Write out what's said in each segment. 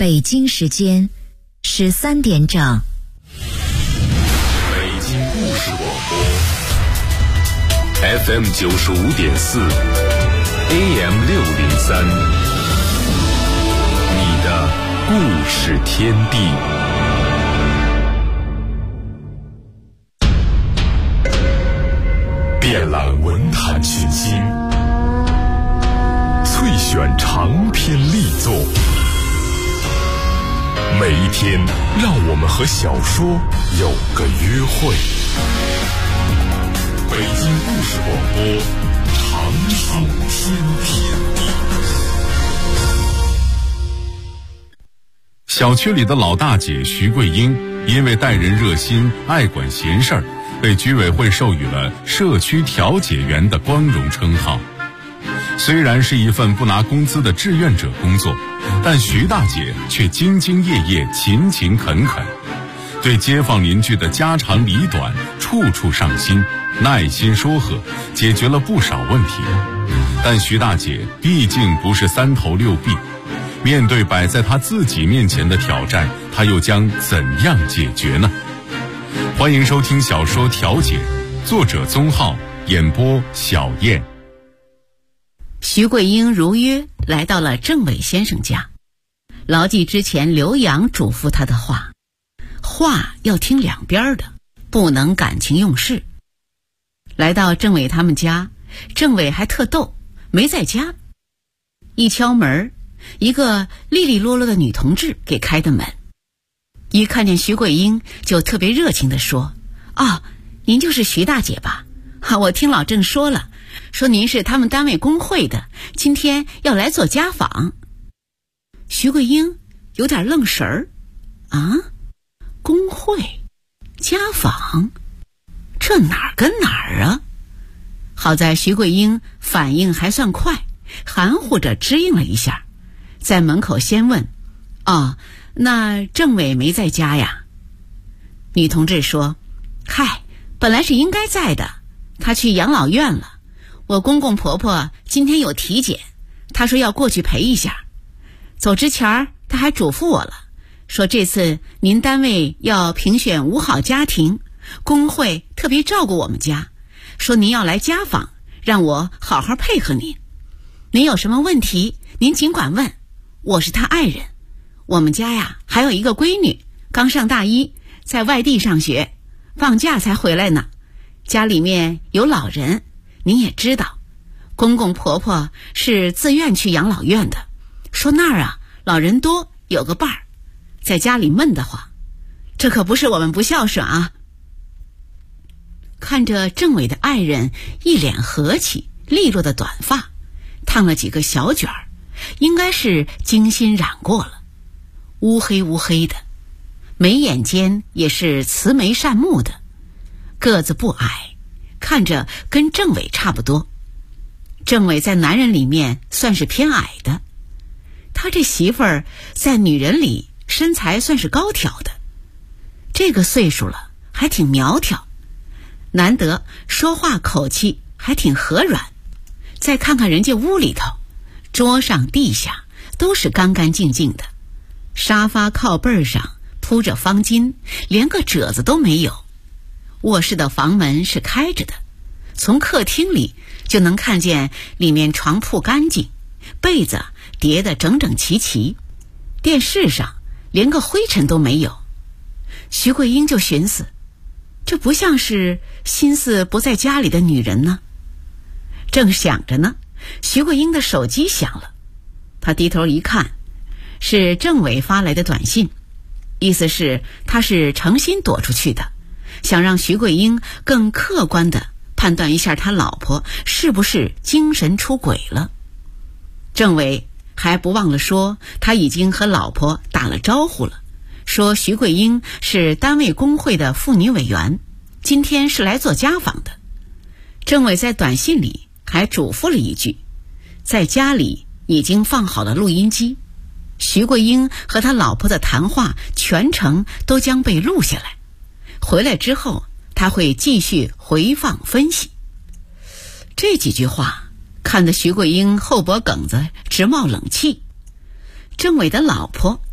北京时间13点整。 北京故事广播 FM 95.4 AM 603，你的故事天地。遍览文坛群星，萃选长篇力作，每一天让我们和小说有个约会。北京故事广播，长寿天地。小区里的老大姐徐桂英，因为待人热心、爱管闲事儿，被居委会授予了社区调解员的光荣称号。虽然是一份不拿工资的志愿者工作，但徐大姐却兢兢业业、勤勤恳恳，对街坊邻居的家长里短处处上心，耐心说和，解决了不少问题。但徐大姐毕竟不是三头六臂，面对摆在她自己面前的挑战，她又将怎样解决呢？欢迎收听小说《调解》，作者宗浩，演播小燕。 徐桂英如约来到了郑伟先生家，牢记之前刘洋嘱咐他的话，话要听两边的，不能感情用事。来到郑伟他们家，郑伟还特逗，没在家。一敲门，一个利利落落的女同志给开的门，一看见徐桂英就特别热情地说：您就是徐大姐吧？我听老郑说了，说您是他们单位工会的，今天要来做家访。徐桂英有点愣神儿，工会家访，这哪儿跟哪儿啊？好在徐桂英反应还算快，含糊着支应了一下，在门口先问：那郑伟没在家呀？女同志说：本来是应该在的，他去养老院了。我公公婆婆今天有体检，他说要过去陪一下。走之前他还嘱咐我了，说这次您单位要评选5好家庭，工会特别照顾我们家，说您要来家访，让我好好配合您。您有什么问题您尽管问，我是他爱人。我们家呀还有一个闺女，刚上大一，在外地上学，放假才回来呢。家里面有老人，您也知道，公公婆婆是自愿去养老院的，说那儿老人多，有个伴儿，在家里闷得慌。这可不是我们不孝顺啊。看着郑伟的爱人一脸和气，利落的短发，烫了几个小卷儿，应该是精心染过了，乌黑乌黑的，眉眼间也是慈眉善目的，个子不矮，看着跟郑伟差不多。郑伟在男人里面算是偏矮的，他这媳妇儿在女人里身材算是高挑的，这个岁数了还挺苗条，难得说话口气还挺和软。再看看人家屋里头，桌上地下都是干干净净的，沙发靠背上铺着方巾，连个褶子都没有。卧室的房门是开着的，从客厅里就能看见里面床铺干净，被子叠得整整齐齐，电视上连个灰尘都没有。徐桂英就寻思，这不像是心思不在家里的女人呢。正想着呢，徐桂英的手机响了，她低头一看，是郑伟发来的短信，意思是他是诚心躲出去的，想让徐桂英更客观地判断一下他老婆是不是精神出轨了。郑伟还不忘了说他已经和老婆打了招呼了，说徐桂英是单位工会的妇女委员，今天是来做家访的。郑伟在短信里还嘱咐了一句，在家里已经放好了录音机，徐桂英和他老婆的谈话全程都将被录下来，回来之后他会继续回放分析。这几句话看得徐桂英后脖梗子直冒冷气。郑伟的老婆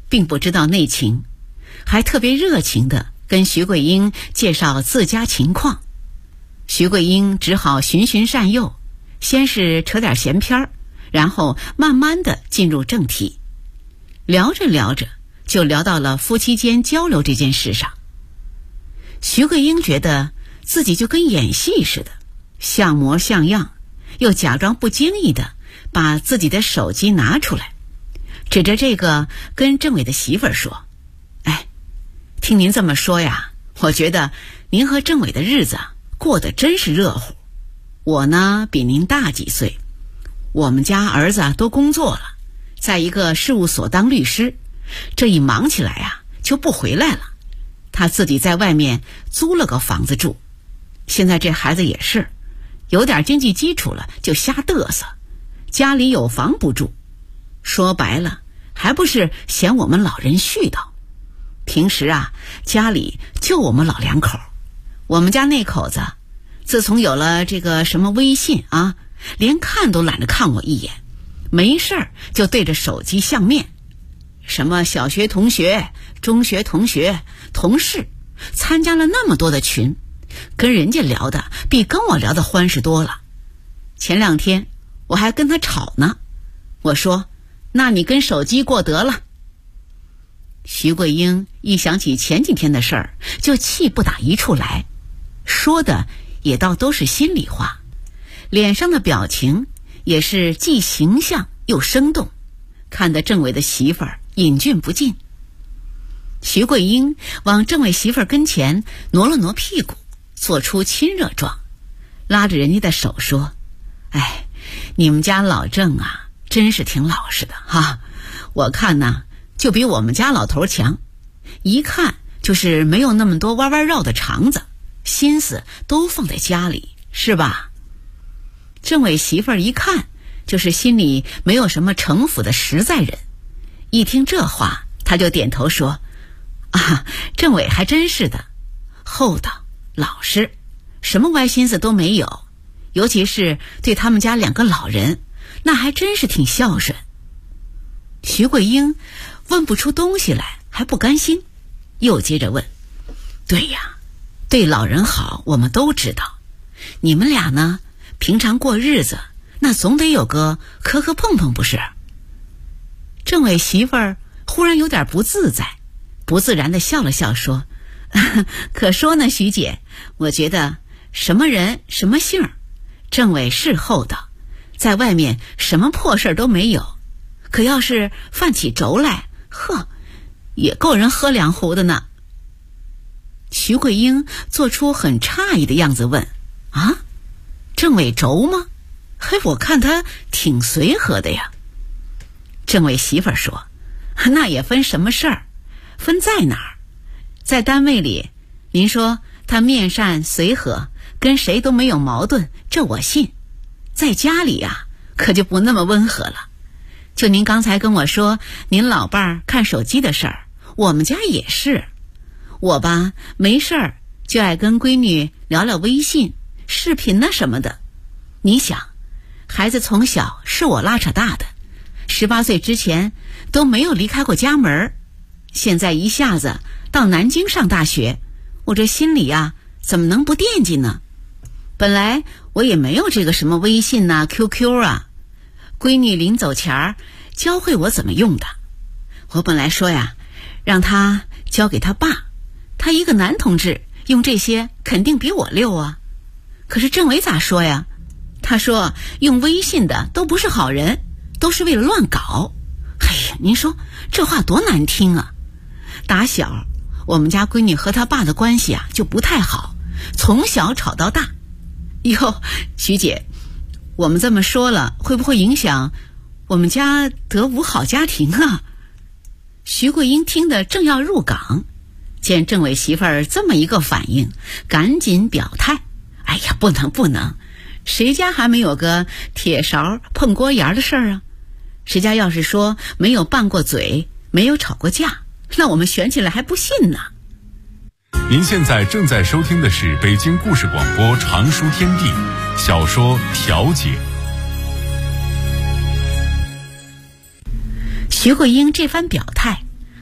并不知道内情，还特别热情地跟徐桂英介绍自家情况。徐桂英只好循循善诱，先是扯点闲篇儿，然后慢慢地进入正题。聊着聊着就聊到了夫妻间交流这件事上。徐桂英觉得自己就跟演戏似的，像模像样，又假装不经意地把自己的手机拿出来，指着这个跟政委的媳妇儿说：哎，听您这么说呀，我觉得您和政委的日子过得真是热乎。我呢比您大几岁，我们家儿子都工作了，在一个事务所当律师，这一忙起来啊就不回来了。他自己在外面租了个房子住，现在这孩子也是有点经济基础了就瞎嘚瑟，家里有房不住，说白了还不是嫌我们老人絮叨。平时啊家里就我们老两口，我们家那口子自从有了这个什么微信啊，连看都懒得看我一眼，没事儿就对着手机相面，什么小学同学、中学同学、同事，参加了那么多的群，跟人家聊的比跟我聊的欢实多了。前2天我还跟他吵呢，我说那你跟手机过得了。徐桂英一想起前几天的事儿，就气不打一处来，说的也倒都是心里话，脸上的表情也是既形象又生动，看得政委的媳妇儿瘾菌不尽。徐桂英往政委媳妇儿跟前挪了挪屁股，做出亲热状，拉着人家的手说：哎，你们家老郑啊真是挺老实的哈，我看呢就比我们家老头强，一看就是没有那么多弯弯绕的肠子，心思都放在家里，是吧？政委媳妇儿一看就是心里没有什么城府的实在人，一听这话他就点头说：啊，政委还真是的，厚道老实，什么歪心思都没有，尤其是对他们家2个老人，那还真是挺孝顺。徐桂英问不出东西来，还不甘心，又接着问：对呀，对老人好我们都知道，你们俩呢平常过日子那总得有个磕磕碰碰不是？政委媳妇儿忽然有点不自在，不自然地笑了笑说：可说呢徐姐，我觉得什么人什么姓，政委是厚道，在外面什么破事都没有，可要是犯起轴来，呵，也够人喝2壶的呢。徐桂英做出很诧异的样子问：啊，政委轴吗？嘿，我看他挺随和的呀。政委媳妇儿说：那也分什么事儿，分在哪儿。在单位里，您说他面善随和，跟谁都没有矛盾，这我信。在家里啊，可就不那么温和了。就您刚才跟我说您老伴儿看手机的事儿，我们家也是。我吧没事儿就爱跟闺女聊聊微信视频那什么的。你想，孩子从小是我拉扯大的，18岁之前都没有离开过家门，现在一下子到南京上大学，我这心里啊怎么能不惦记呢？本来我也没有这个什么微信啊 QQ 啊，闺女临走前儿教会我怎么用的。我本来说呀让他交给他爸，他一个男同志用这些肯定比我溜啊。可是政委咋说呀？他说用微信的都不是好人，都是为了乱搞。哎呀，您说这话多难听啊。打小我们家闺女和她爸的关系啊就不太好，从小吵到大。哟，徐姐，我们这么说了会不会影响我们家得无好家庭啊？徐桂英听得正要入岗，见政委媳妇儿这么一个反应，赶紧表态：哎呀，不能，谁家还没有个铁勺碰锅沿的事儿啊？谁家要是说没有拌过嘴，没有吵过架，那我们选起来还不信呢。 您现在正在收听的是北京故事广播常书天地小说《调解》。 徐桂英这番表态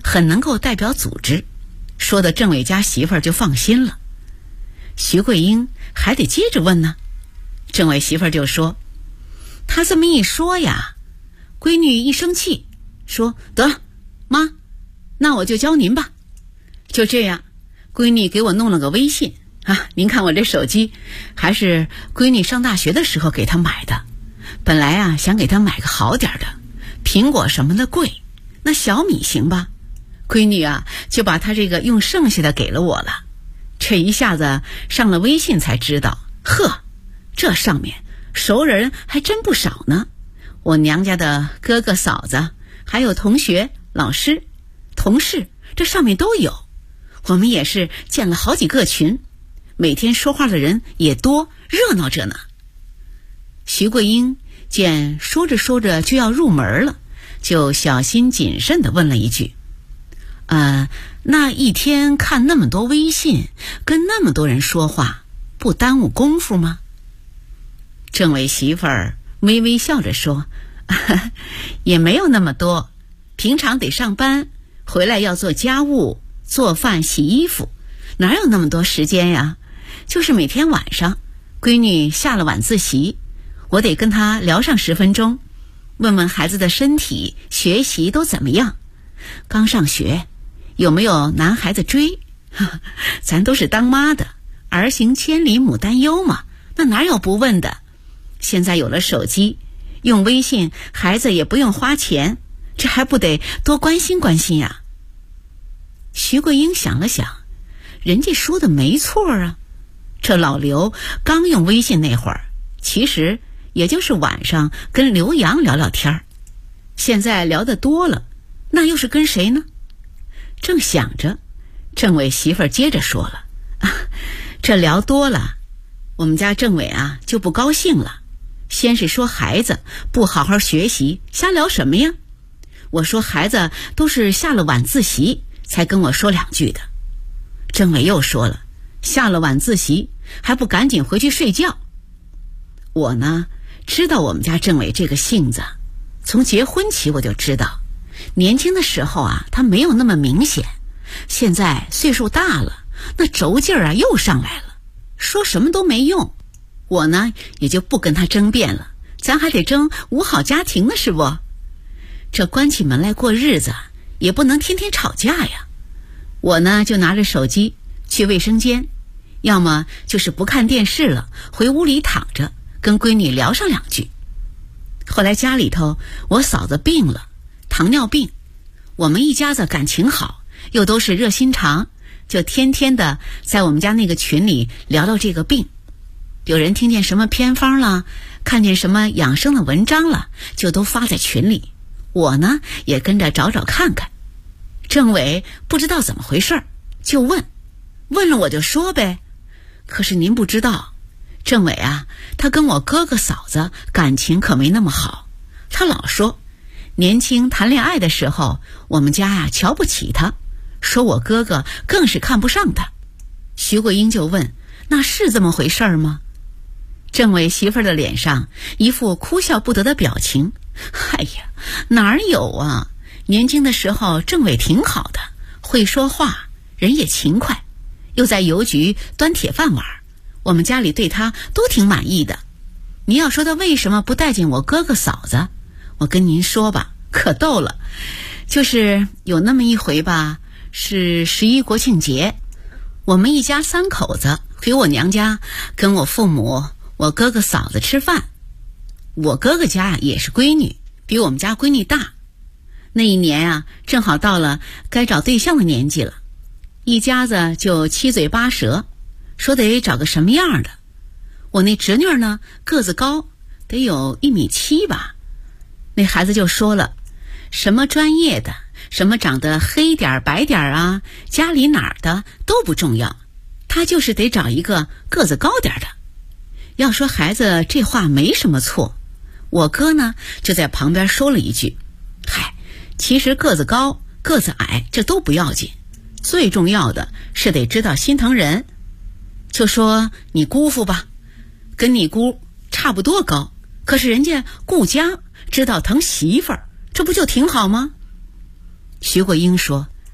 很能够代表组织，说的政委家媳妇儿就放心了。徐桂英还得接着问呢，政委媳妇儿就说，他这么一说呀，闺女一生气说，得了，妈，那我就教您吧。就这样，闺女给我弄了个微信啊，您看我这手机还是闺女上大学的时候给她买的，本来啊想给她买个好点的，苹果什么的贵，那小米行吧？闺女啊就把她这个用剩下的给了我了。这一下子上了微信才知道，呵，这上面熟人还真不少呢。我娘家的哥哥嫂子，还有同学、老师、同事，这上面都有。我们也是建了好几个群，每天说话的人也多，热闹着呢。徐桂英见说着说着就要入门了，就小心谨慎地问了一句，那一天看那么多微信，跟那么多人说话，不耽误功夫吗？政委媳妇儿微微笑着说，也没有那么多，平常得上班，回来要做家务，做饭洗衣服，哪有那么多时间呀？就是每天晚上闺女下了晚自习，我得跟她聊上10分钟，问问孩子的身体学习都怎么样，刚上学有没有男孩子追，咱都是当妈的，儿行千里母担忧嘛，那哪有不问的？现在有了手机，用微信孩子也不用花钱，这还不得多关心关心呀？徐桂英想了想，人家说的没错啊，这老刘刚用微信那会儿，其实也就是晚上跟刘洋聊聊天，现在聊得多了，那又是跟谁呢？正想着，政委媳妇儿接着说了，这聊多了，我们家政委啊就不高兴了，先是说孩子不好好学习，瞎聊什么呀？我说孩子都是下了晚自习才跟我说2句的。政委又说了，下了晚自习还不赶紧回去睡觉。我呢知道我们家政委这个性子，从结婚起我就知道，年轻的时候啊他没有那么明显，现在岁数大了，那轴劲儿啊又上来了，说什么都没用。我呢也就不跟他争辩了，咱还得争五好家庭呢，是不？这关起门来过日子也不能天天吵架呀。我呢就拿着手机去卫生间，要么就是不看电视了，回屋里躺着跟闺女聊上2句。后来家里头我嫂子病了，糖尿病，我们一家子感情好，又都是热心肠，就天天的在我们家那个群里聊聊这个病。有人听见什么偏方了，看见什么养生的文章了，就都发在群里，我呢也跟着找找看看。政委不知道怎么回事，就问了我就说呗。可是您不知道，政委啊他跟我哥哥嫂子感情可没那么好，他老说年轻谈恋爱的时候我们家呀瞧不起他，说我哥哥更是看不上他。徐桂英就问，那是这么回事吗？政委媳妇儿的脸上一副哭笑不得的表情，哎呀，哪儿有啊，年轻的时候政委挺好的，会说话，人也勤快，又在邮局端铁饭碗，我们家里对他都挺满意的。你要说他为什么不待见我哥哥嫂子，我跟您说吧，可逗了。就是有那么一回吧，是11国庆节，我们一家3口子回我娘家跟我父母我哥哥嫂子吃饭。我哥哥家也是闺女，比我们家闺女大。那一年啊正好到了该找对象的年纪了，一家子就七嘴八舌，说得找个什么样的。我那侄女呢个子高，得有1.7米吧，那孩子就说了，什么专业的，什么长得黑点白点啊，家里哪儿的都不重要，他就是得找一个个子高点的。要说孩子这话没什么错，我哥呢就在旁边说了一句，嗨，其实个子高个子矮这都不要紧，最重要的是得知道心疼人。就说你姑父吧，跟你姑差不多高，可是人家顾家知道疼媳妇儿，这不就挺好吗？徐桂英说，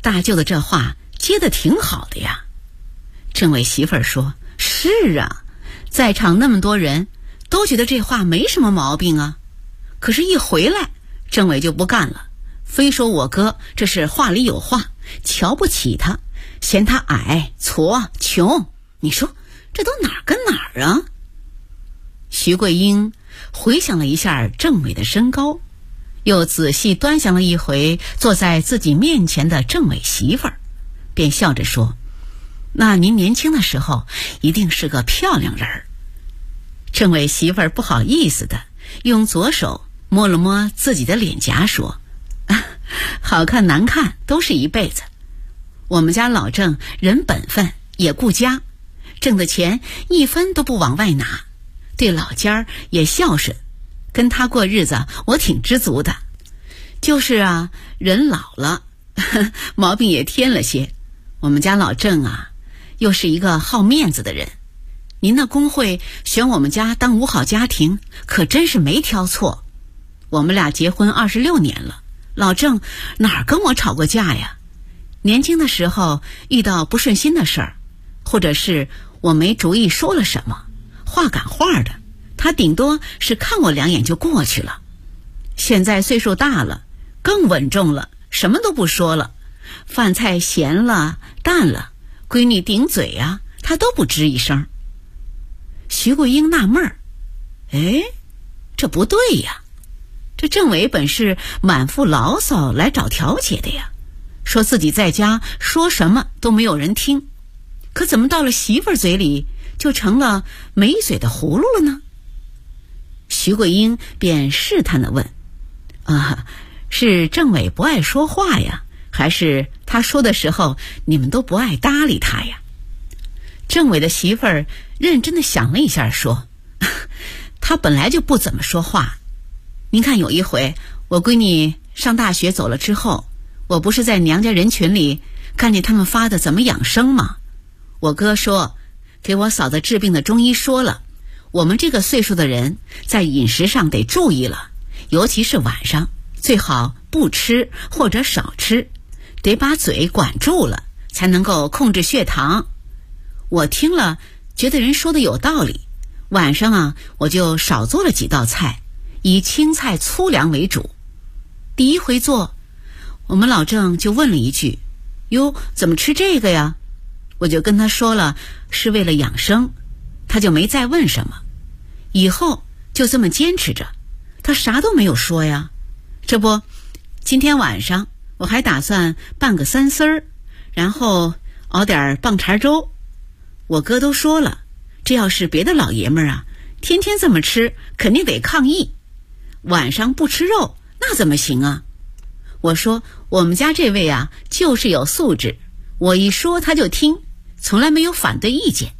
大舅的这话接得挺好的呀。政委媳妇儿说，是啊，在场那么多人都觉得这话没什么毛病啊，可是一回来政委就不干了，非说我哥这是话里有话，瞧不起他，嫌他矮矬穷，你说这都哪儿跟哪儿啊？徐桂英回想了一下政委的身高，又仔细端详了一回坐在自己面前的政委媳妇儿，便笑着说，那您年轻的时候一定是个漂亮人儿。政委媳妇儿不好意思的用左手摸了摸自己的脸颊说，好看难看都是一辈子，我们家老郑人本分也顾家，挣的钱一分都不往外拿，对老家儿也孝顺，跟他过日子我挺知足的。就是啊，人老了毛病也添了些，我们家老郑啊又是一个好面子的人，您那工会选我们家当五好家庭可真是没挑错，我们俩结婚26年了，老郑哪儿跟我吵过架呀？年轻的时候遇到不顺心的事儿，或者是我没主意说了什么，话赶话的，他顶多是看我2眼就过去了。现在岁数大了，更稳重了，什么都不说了，饭菜咸了淡了，闺女顶嘴啊，他都不吱一声。徐桂英纳闷儿，这不对呀，这政委本是满腹牢骚来找调解的呀，说自己在家说什么都没有人听，可怎么到了媳妇儿嘴里就成了没嘴的葫芦了呢？徐桂英便试探地问，是政委不爱说话呀，还是他说的时候你们都不爱搭理他呀？政委的媳妇儿认真地想了一下说，他本来就不怎么说话，您看有一回我闺女上大学走了之后，我不是在娘家人群里看见他们发的怎么养生吗？我哥说给我嫂子治病的中医说了，我们这个岁数的人在饮食上得注意了，尤其是晚上最好不吃或者少吃，得把嘴管住了才能够控制血糖。我听了觉得人说的有道理，晚上啊我就少做了几道菜，以青菜粗粮为主。第一回做，我们老郑就问了一句，哟，怎么吃这个呀？我就跟他说了是为了养生，他就没再问什么，以后就这么坚持着，他啥都没有说呀。这不，今天晚上我还打算拌个3丝儿，然后熬点棒碴粥。我哥都说了，这要是别的老爷们儿啊，天天这么吃肯定得抗议，晚上不吃肉那怎么行啊？我说我们家这位啊就是有素质，我一说他就听，从来没有反对意见。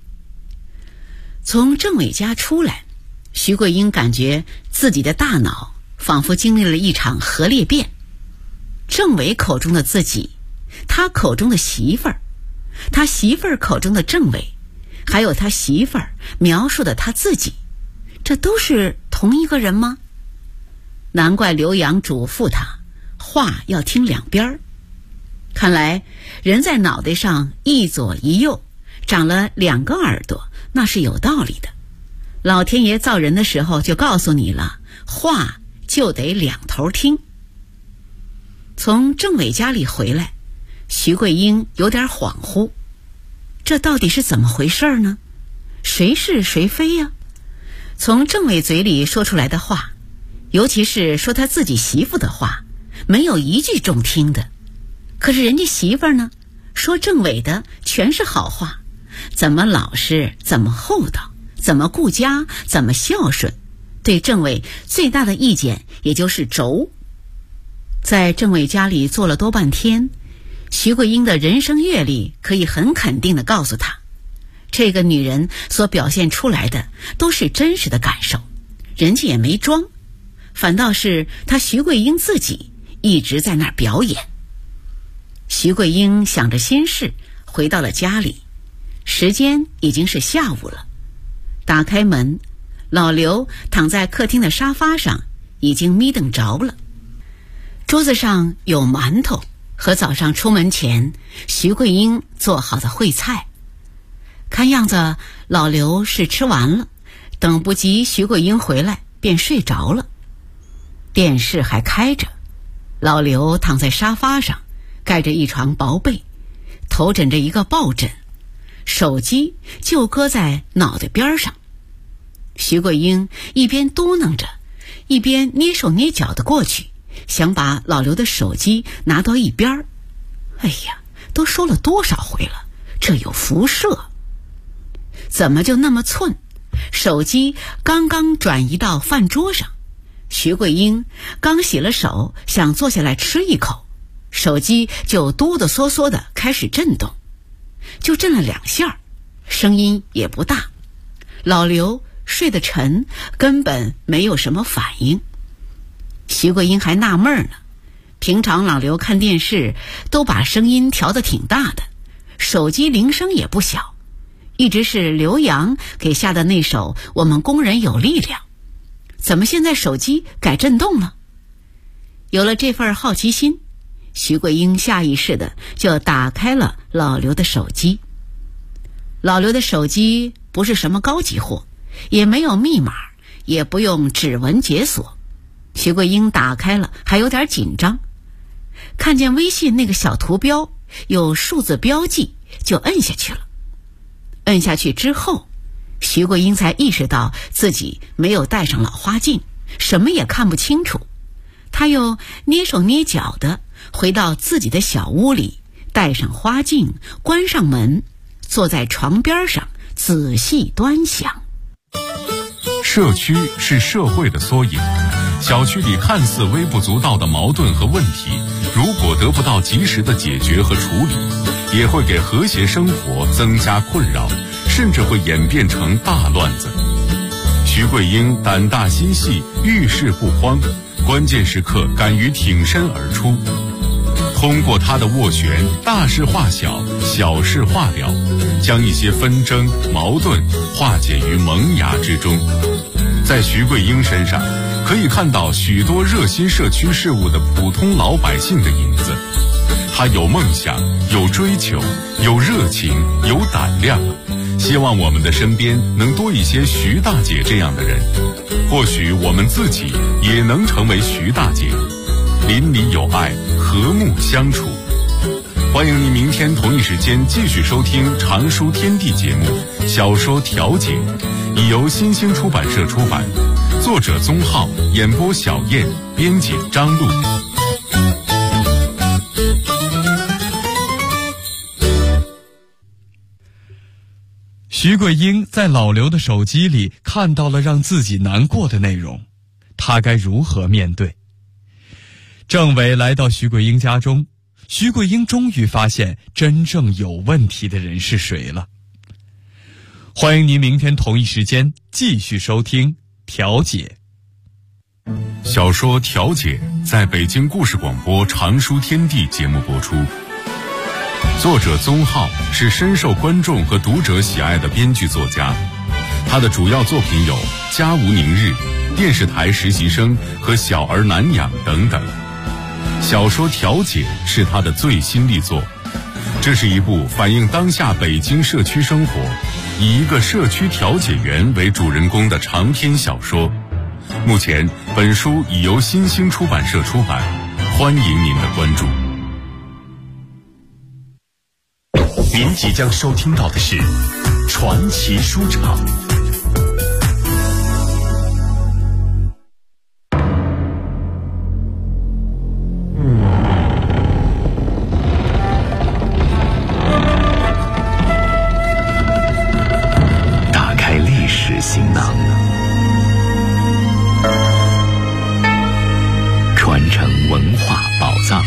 从政委家出来，徐桂英感觉自己的大脑仿佛经历了一场核裂变。政委口中的自己，他口中的媳妇儿，他媳妇儿口中的政委，还有他媳妇儿描述的他自己，这都是同一个人吗？难怪刘洋嘱咐他话要听两边儿。看来人在脑袋上一左一右长了2个耳朵，那是有道理的。老天爷造人的时候就告诉你了，话就得2头听。从政委家里回来，徐桂英有点恍惚，这到底是怎么回事呢？谁是谁非呀？从政委嘴里说出来的话，尤其是说他自己媳妇的话，没有一句中听的。可是人家媳妇呢，说政委的全是好话，怎么老实，怎么厚道，怎么顾家，怎么孝顺，对政委最大的意见也就是轴。在政委家里坐了多半天，徐桂英的人生阅历可以很肯定地告诉他，这个女人所表现出来的都是真实的感受，人家也没装，反倒是她徐桂英自己一直在那儿表演。徐桂英想着心事回到了家里，时间已经是下午了。打开门，老刘躺在客厅的沙发上，已经眯瞪着了。桌子上有馒头和早上出门前徐桂英做好的烩菜。看样子老刘是吃完了，等不及徐桂英回来便睡着了。电视还开着，老刘躺在沙发上，盖着一床薄被，头枕着一个抱枕，手机就搁在脑袋边上。徐桂英一边嘟囔着，一边捏手捏脚的过去，想把老刘的手机拿到一边。哎呀，都说了多少回了，这有辐射。怎么就那么寸？手机刚刚转移到饭桌上，徐桂英刚洗了手，想坐下来吃一口，手机就哆哆嗦嗦的开始震动，就震了2下，声音也不大。老刘睡得沉，根本没有什么反应。徐桂英还纳闷呢，平常老刘看电视都把声音调得挺大的，手机铃声也不小，一直是刘洋给下的那首《我们工人有力量》，怎么现在手机改震动了？有了这份好奇心，徐桂英下意识的就打开了老刘的手机。老刘的手机不是什么高级货，也没有密码，也不用指纹解锁。徐桂英打开了，还有点紧张，看见微信那个小图标有数字标记，就摁下去了。摁下去之后，徐桂英才意识到自己没有戴上老花镜，什么也看不清楚。她又捏手捏脚的回到自己的小屋里，戴上花镜，关上门，坐在床边上仔细端详。 社区是社会的缩影，小区里看似微不足道的矛盾和问题，如果得不到及时的解决和处理，也会给和谐生活增加困扰，甚至会演变成大乱子。徐桂英胆大心细，遇事不慌，关键时刻敢于挺身而出。通过她的斡旋，大事化小，小事化了，将一些纷争矛盾化解于萌芽之中。在徐桂英身上可以看到许多热心社区事务的普通老百姓的影子。她有梦想，有追求，有热情，有胆量。希望我们的身边能多一些徐大姐这样的人，或许我们自己也能成为徐大姐，邻里有爱，和睦相处。欢迎您明天同一时间继续收听《常书天地》节目《小说调解》，已由新兴出版社出版，作者宗浩，演播小燕，编辑张璐。 徐桂英在老刘的手机里看到了让自己难过的内容，她该如何面对？政委来到徐桂英家中，徐桂英终于发现真正有问题的人是谁了。欢迎您明天同一时间继续收听《调解》。 小说《调解》在北京故事广播《常书天地》节目播出。作者宗浩是深受观众和读者喜爱的编剧作家，他的主要作品有《家无宁日》、电视台实习生和小儿难养等等。小说《调解》是他的最新力作，这是一部反映当下北京社区生活，以一个社区调解员为主人公的长篇小说。目前本书已由新兴出版社出版，欢迎您的关注。 您即将收听到的是传奇书场。打开历史行囊，传承文化宝藏。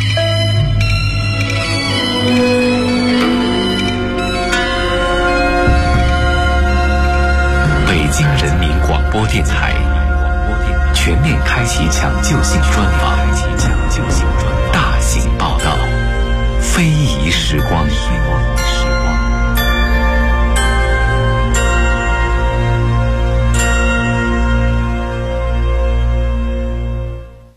北京人民广播电台全面开启抢救性专访，大型报道，非遗时光。 我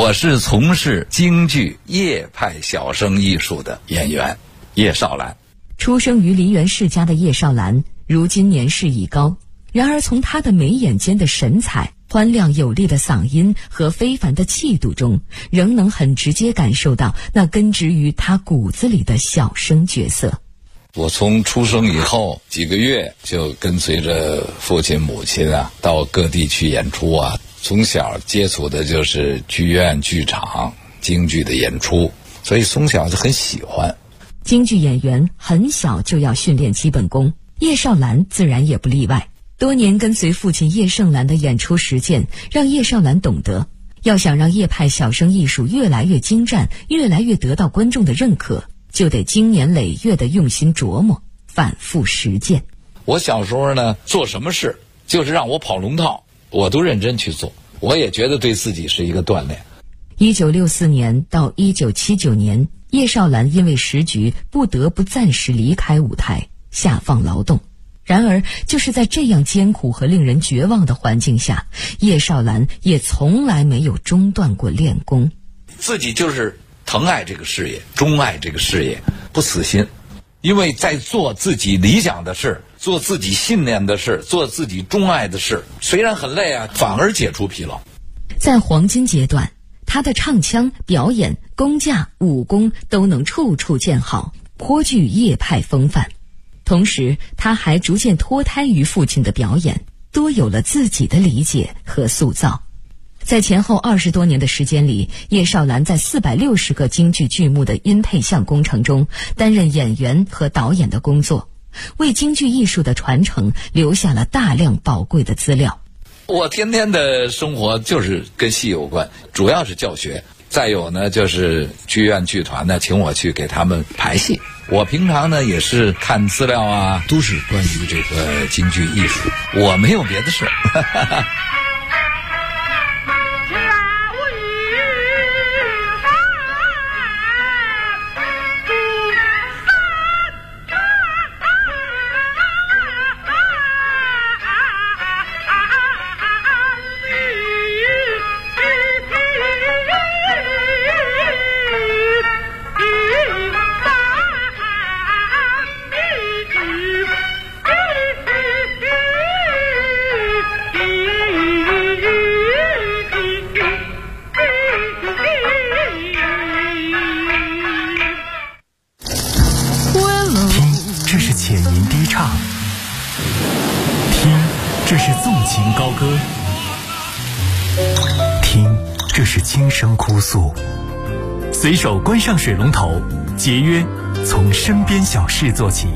我是从事京剧叶派小生艺术的演员叶绍兰。 出生于梨园世家的叶绍兰，如今年事已高，然而从他的眉眼间的神采、欢亮有力的嗓音和非凡的气度中，仍能很直接感受到那根植于他骨子里的小生角色。 我从出生以后几个月就跟随着父亲母亲到各地去演出从小接触的就是剧院剧场京剧的演出，所以从小就很喜欢。 京剧演员很小就要训练基本功，叶绍兰自然也不例外。多年跟随父亲叶盛兰的演出实践，让叶绍兰懂得，要想让叶派小生艺术越来越精湛，越来越得到观众的认可，就得经年累月的用心琢磨，反复实践。 我小时候呢，做什么事就是让我跑龙套，我都认真去做，我也觉得对自己是一个锻炼。 1964年到1979年，叶绍兰因为时局不得不暂时离开舞台，下放劳动。然而就是在这样艰苦和令人绝望的环境下，叶绍兰也从来没有中断过练功。 自己就是疼爱这个事业，钟爱这个事业，不死心。因为在做自己理想的事，做自己信念的事，做自己钟爱的事，虽然很累反而解除疲劳。 在黄金阶段，他的唱腔、表演、功架、武功都能处处见好，颇具叶派风范。同时他还逐渐脱胎于父亲的表演，多有了自己的理解和塑造。在前后20多年的时间里，叶绍兰在460个京剧剧目的音配像工程中担任演员和导演的工作，为京剧艺术的传承留下了大量宝贵的资料。 我天天的生活就是跟戏有关，主要是教学，再有呢就是剧院剧团呢请我去给他们排戏。我平常呢也是看资料都是关于这个京剧艺术，我没有别的事。 这是纵情高歌，听，这是轻声哭诉。随手关上水龙头，节约，从身边小事做起。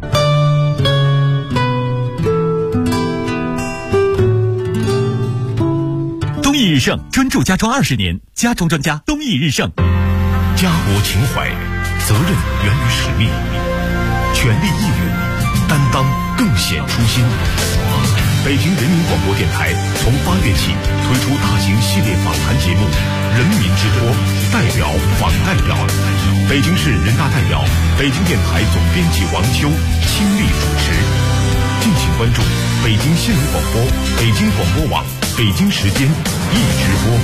东益日盛专注家装20年，家装专家东益日盛。 家国情怀，责任源于使命，全力义勇，担当更显初心。北京人民广播电台从8月起推出大型系列访谈节目《人民之托》，代表访代表。北京市人大代表、北京电台总编辑王秋倾力主持。敬请关注北京新闻广播、北京广播网、北京时间易直播。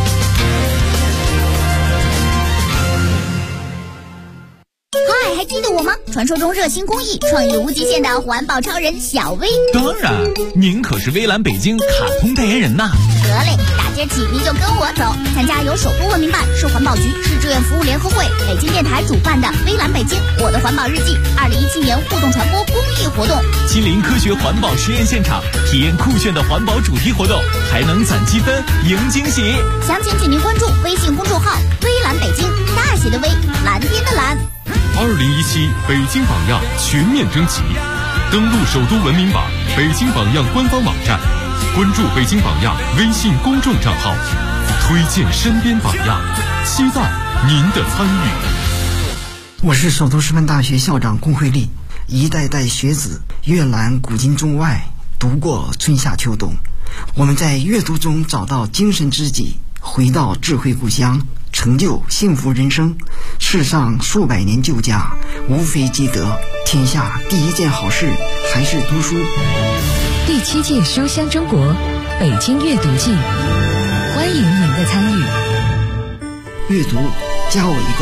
还记得我吗？传说中热心公益、创意无极限的环保超人小薇。 当然，您可是微蓝北京卡通代言人呐。 得嘞，大今儿起您就跟我走，参加由首都文明办、市环保局、市志愿服务联合会、北京电台主办的微蓝北京我的环保日记2017年互动传播公益活动， 亲临科学环保实验现场，体验酷炫的环保主题活动，还能攒积分赢惊喜。 详情请您关注微信公众号微蓝北京，大写的微，蓝天的蓝。 2017北京榜样全面征集，登录首都文明榜、北京榜样官方网站，关注北京榜样微信公众账号，推荐身边榜样，期待您的参与。 我是首都师范大学校长龚慧丽，一代代学子阅览古今中外，读过春夏秋冬，我们在阅读中找到精神知己，回到智慧故乡，成就幸福人生。世上数百年旧家，无非积德，天下第一件好事还是读书。 第7届书香中国北京阅读季，欢迎您的参与。 阅读加我一个。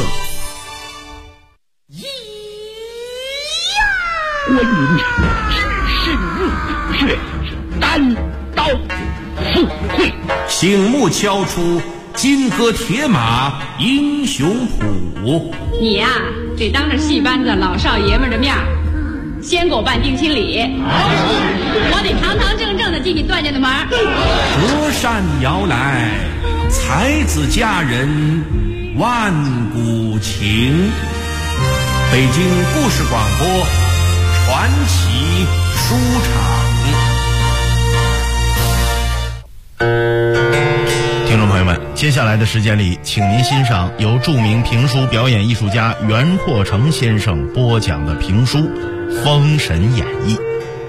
观音只深入虎穴，单刀赴会， 醒目敲出金戈铁马英雄谱。 你呀，得当着戏班子老少爷们的面先给我办定亲礼，我得堂堂正正的进你段家的门。 隔山遥来，才子佳人万古情。北京故事广播传奇书场。听众朋友们，接下来的时间里，请您欣赏由著名评书表演艺术家袁阔成先生播讲的评书《封神演义》。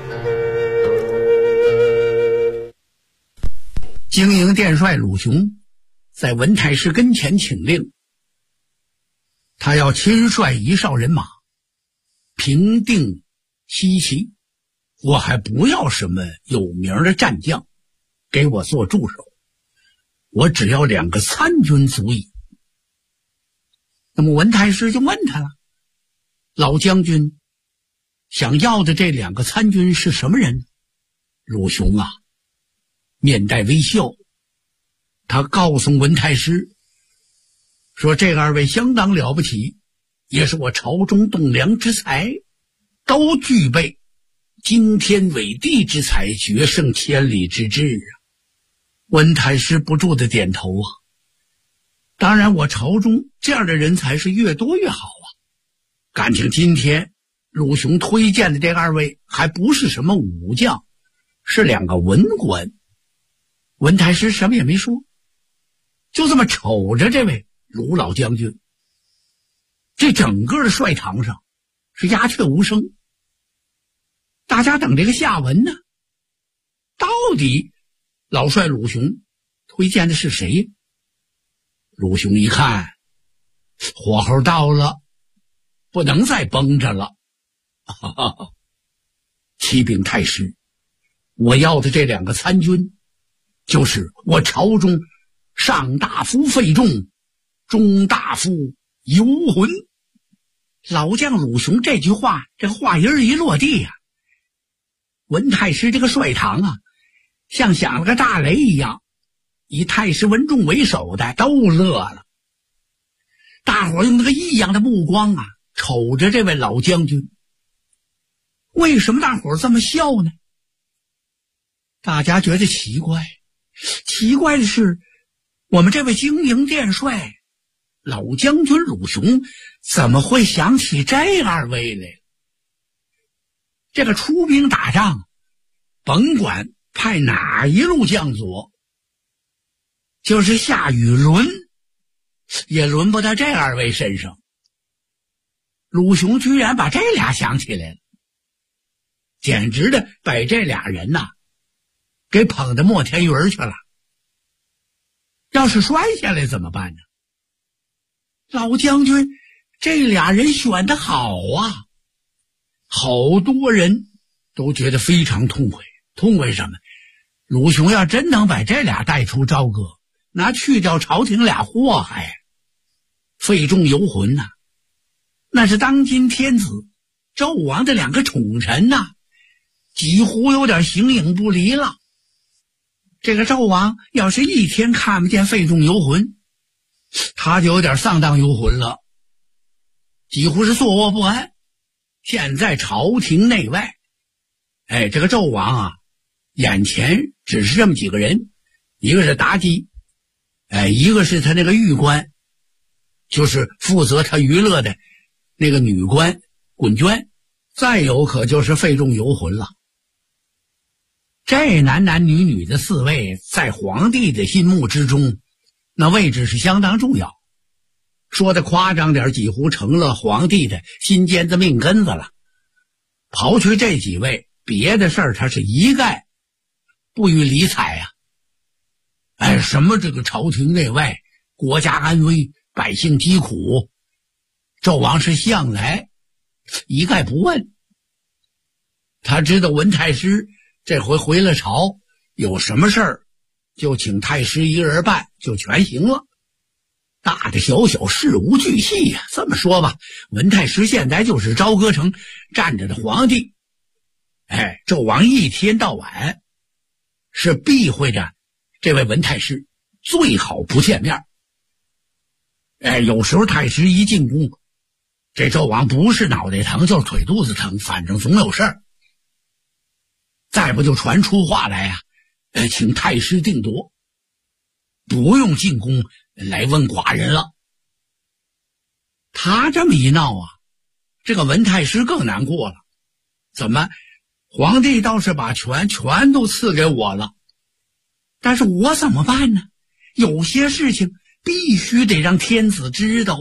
经营殿帅鲁雄在文太师跟前请令，他要亲率一哨人马平定西岐，我还不要什么有名的战将给我做助手，我只要2个参军足矣。那么文太师就问他了，老将军想要的这2个参军是什么人？鲁雄啊，面带微笑，他告诉文太师说，这2位相当了不起，也是我朝中栋梁之才，都具备惊天伟地之才，决胜千里之志啊。文太师不住的点头啊。当然我朝中这样的人才是越多越好啊。感情今天鲁雄推荐的这2位还不是什么武将，是2个文官。文太师什么也没说，就这么瞅着这位鲁老将军。这整个的帅堂上是鸦雀无声，大家等这个下文呢，到底老帅鲁雄推荐的是谁？鲁雄一看火候到了，不能再绷着了。启禀太师，我要的这2个参军就是我朝中上大夫费仲、中大夫游魂。老将鲁雄这句话，这话音一落地啊，文太师这个帅堂啊，像响了个大雷一样，以太师文仲为首的都乐了。大伙用那个异样的目光啊，瞅着这位老将军。为什么大伙这么笑呢？大家觉得奇怪，奇怪的是，我们这位经营殿帅老将军鲁雄怎么会想起这2位来？这个出兵打仗，甭管派哪一路将佐，就是下雨轮也轮不到这2位身上。鲁雄居然把这俩想起来了，简直的把这俩人呐给捧到莫天云去了。要是摔下来怎么办呢？老将军这俩人选得好啊，好多人都觉得非常痛快。痛快什么？鲁雄要真能把这俩带出朝歌，那去掉朝廷俩祸害。费仲游魂呐，那是当今天子纣王的2个宠臣呐，几乎有点形影不离了。这个纣王要是一天看不见费仲游魂，他就有点丧荡游魂了，几乎是坐卧不安。现在朝廷内外，这个纣王啊，眼前只是这么几个人，一个是妲己，一个是他那个御官，就是负责他娱乐的那个女官滚娟，再有可就是费仲游魂了。这男男女女的4位在皇帝的心目之中，那位置是相当重要，说的夸张点，几乎成了皇帝的心尖子命根子了。刨去这几位，别的事儿他是一概不予理睬呀。什么这个朝廷内外国家安危百姓疾苦，纣王是向来一概不问。他知道文太师这回回了朝，有什么事儿就请太师一人办就全行了。 大的小小事无巨细呀。这么说吧，文太师现在就是朝歌城站着的皇帝。纣王一天到晚是避讳着这位文太师，最好不见面。有时候太师一进宫，这纣王不是脑袋疼就是腿肚子疼，反正总有事儿。再不就传出话来呀，请太师定夺，不用进宫来问寡人了。他这么一闹啊，这个文太师更难过了。怎么，皇帝倒是把权全都赐给我了，但是我怎么办呢？有些事情必须得让天子知道啊。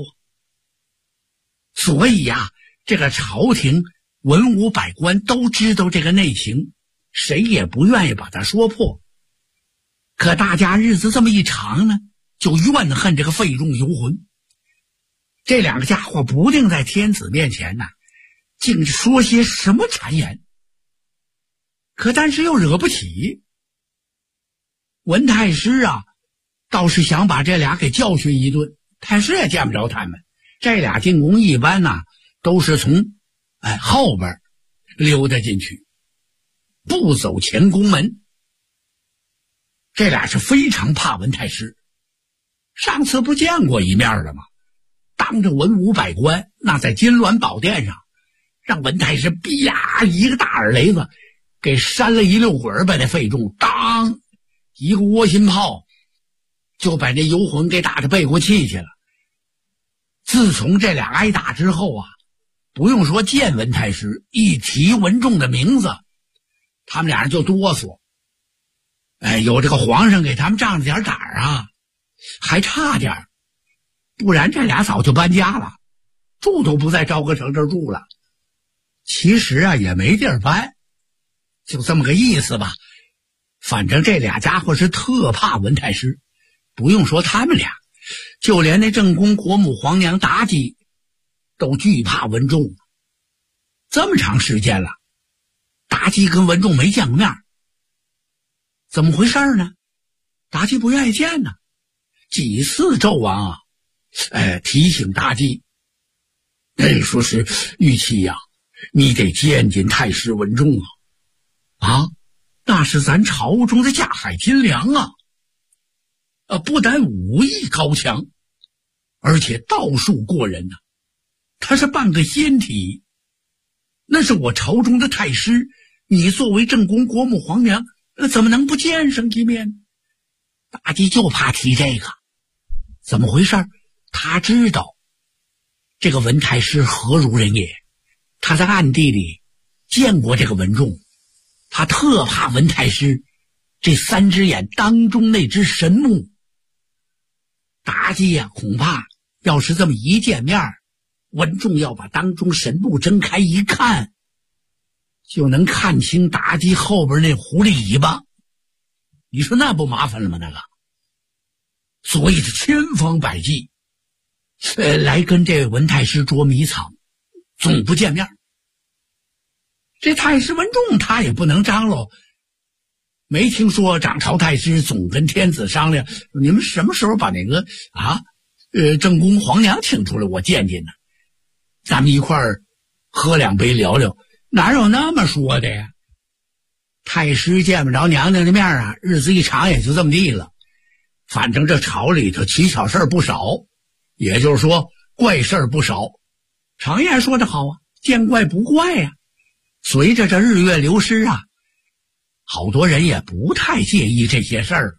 所以呀，这个朝廷文武百官都知道这个内情，谁也不愿意把它说破。可大家日子这么一长呢，就怨恨这个费仲游魂。这两个家伙不定在天子面前呢，竟说些什么谗言，可但是又惹不起。文太师啊，倒是想把这俩给教训一顿，太师也见不着他们。这俩进宫一般呢，都是从后边溜达进去，不走前宫门。这俩是非常怕文太师，上次不见过一面了吗？当着文武百官，那在金銮宝殿上，让文太师啪一个大耳雷子给扇了一溜滚，把那费仲当一个窝心炮就把这游魂给打得背过气去了。自从这俩挨打之后啊，不用说见文太师，一提文仲的名字，他们俩人就哆嗦。有这个皇上给他们仗着点胆啊，还差点，不然这俩早就搬家了，住都不在朝歌城这儿住了。其实啊，也没地儿搬，就这么个意思吧。反正这俩家伙是特怕文太师，不用说他们俩，就连那正宫国母皇娘妲己都惧怕文仲。这么长时间了，妲己跟文仲没见过面，怎么回事呢？妲己不愿意见呢。几次纣王啊，提醒妲己，说是玉妻呀，你得见见太师文仲啊，那是咱朝中的架海金梁啊，不但武艺高强，而且道术过人呐，他是半个仙体，那是我朝中的太师，你作为正宫国母皇娘，怎么能不见上一面？妲己就怕提这个。怎么回事？他知道这个文太师何如人也，他在暗地里见过这个文仲，他特怕文太师这三只眼当中那只神目。妲己呀，恐怕要是这么一见面，文仲要把当中神目睁开一看，就能看清妲己后边那狐狸尾巴。你说那不麻烦了吗？那个，所以是千方百计来跟这文太师捉迷藏，总不见面。这太师文仲他也不能张罗，没听说掌朝太师总跟天子商量，你们什么时候把那个正宫皇娘请出来，我见见呢，咱们一块儿喝两杯聊聊，哪有那么说的呀？太师见不着娘娘的面啊，日子一长也就这么地了。反正这朝里头奇巧事儿不少，也就是说怪事儿不少。常言说得好啊，见怪不怪呀。随着这日月流失啊，好多人也不太介意这些事儿。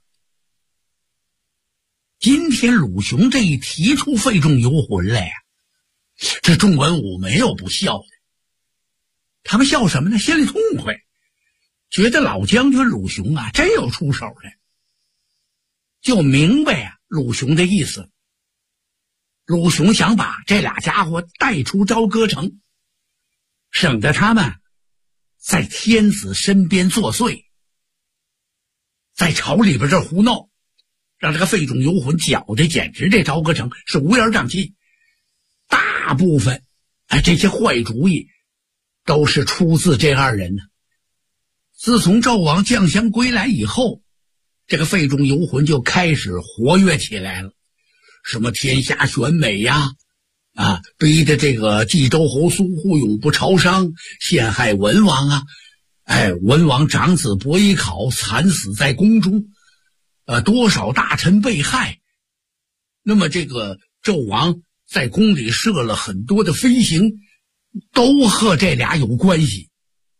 今天鲁雄这一提出费仲游魂来呀，这众文武没有不笑的。他们笑什么呢？心里痛快，觉得老将军鲁雄啊真有出手的，就明白啊鲁雄的意思。鲁雄想把这俩家伙带出朝歌城，省得他们在天子身边作祟，在朝里边这胡闹，让这个费仲游魂搅的简直这朝歌城是乌烟瘴气。大部分这些坏主意都是出自这二人呢。自从纣王将相归来以后，这个费仲游魂就开始活跃起来了， 什么天下选美呀，逼得这个冀州侯苏护永不朝商，陷害文王啊，文王长子伯邑考惨死在宫中，多少大臣被害。那么这个纣王在宫里设了很多的飞行，都和这俩有关系。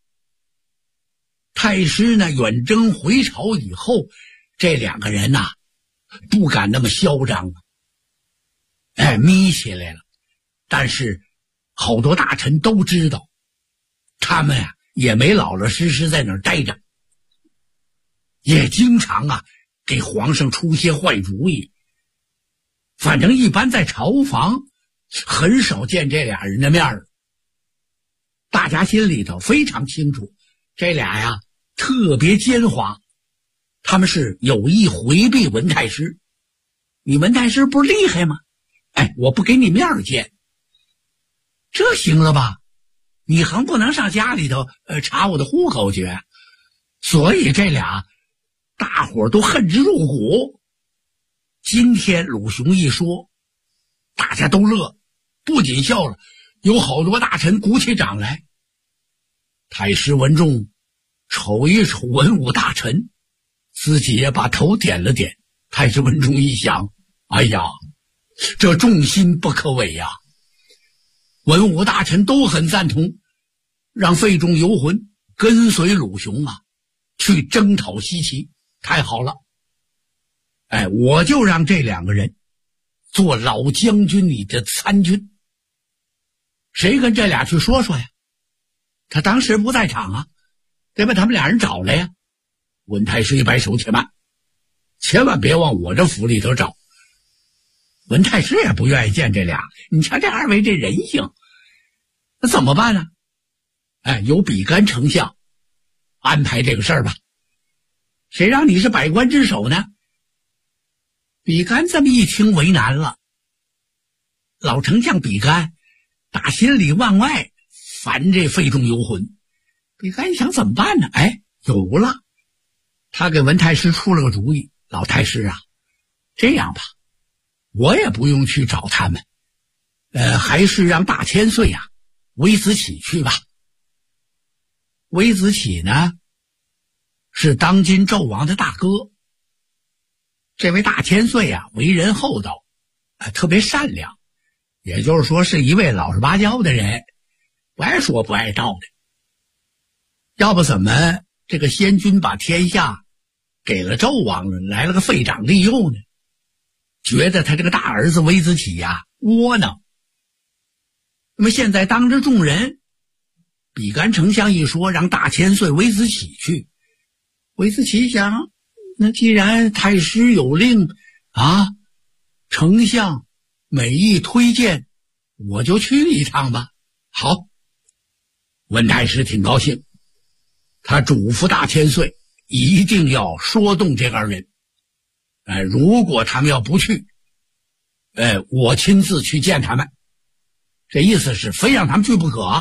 太师呢远征回朝以后，这两个人呐，不敢那么嚣张眯起来了。但是好多大臣都知道，他们也没老老实实在那儿待着，也经常给皇上出些坏主意。反正一般在朝房很少见这俩人的面儿。大家心里头非常清楚，这俩特别奸猾，他们是有意回避文太师。你文太师不是厉害吗？我不给你面儿见，这行了吧？你横不能上家里头查我的户口去。所以这俩大伙儿都恨之入骨。今天鲁雄一说，大家都乐，不仅笑了，有好多大臣鼓起掌来。太师文仲瞅一瞅文武大臣，自己也把头点了点。太师文仲一想，哎呀，这众心不可违呀！文武大臣都很赞同，让费仲游魂跟随鲁雄去征讨西岐。太好了，我就让这两个人做老将军里的参军。谁跟这俩去说说呀？他当时不在场得把他们俩人找来呀。文太师一摆手，且慢，千万别往我这府里头找。文太师也不愿意见这俩，你瞧这二位这人性，那怎么办呢？由比干丞相安排这个事儿吧。谁让你是百官之首呢？比干这么一听为难了。老丞相比干打心里往外烦这费仲游魂。比干想怎么办呢？有了，他给文太师出了个主意。老太师这样吧，我也不用去找他们，还是让大千岁微子启去吧。微子启呢，是当今纣王的大哥。这位大千岁为人厚道，特别善良，也就是说是一位老实巴交的人，不爱说不爱道的。要不怎么这个先君把天下给了纣王了，来了个废长立幼呢？觉得他这个大儿子微子启窝囊。那么现在当着众人，比干丞相一说让大千岁微子启去，微子启想，那既然太师有令丞相美意推荐，我就去一趟吧。好，文太师挺高兴，他嘱咐大千岁一定要说动这二人。如果他们要不去，我亲自去见他们。这意思是非让他们去不可。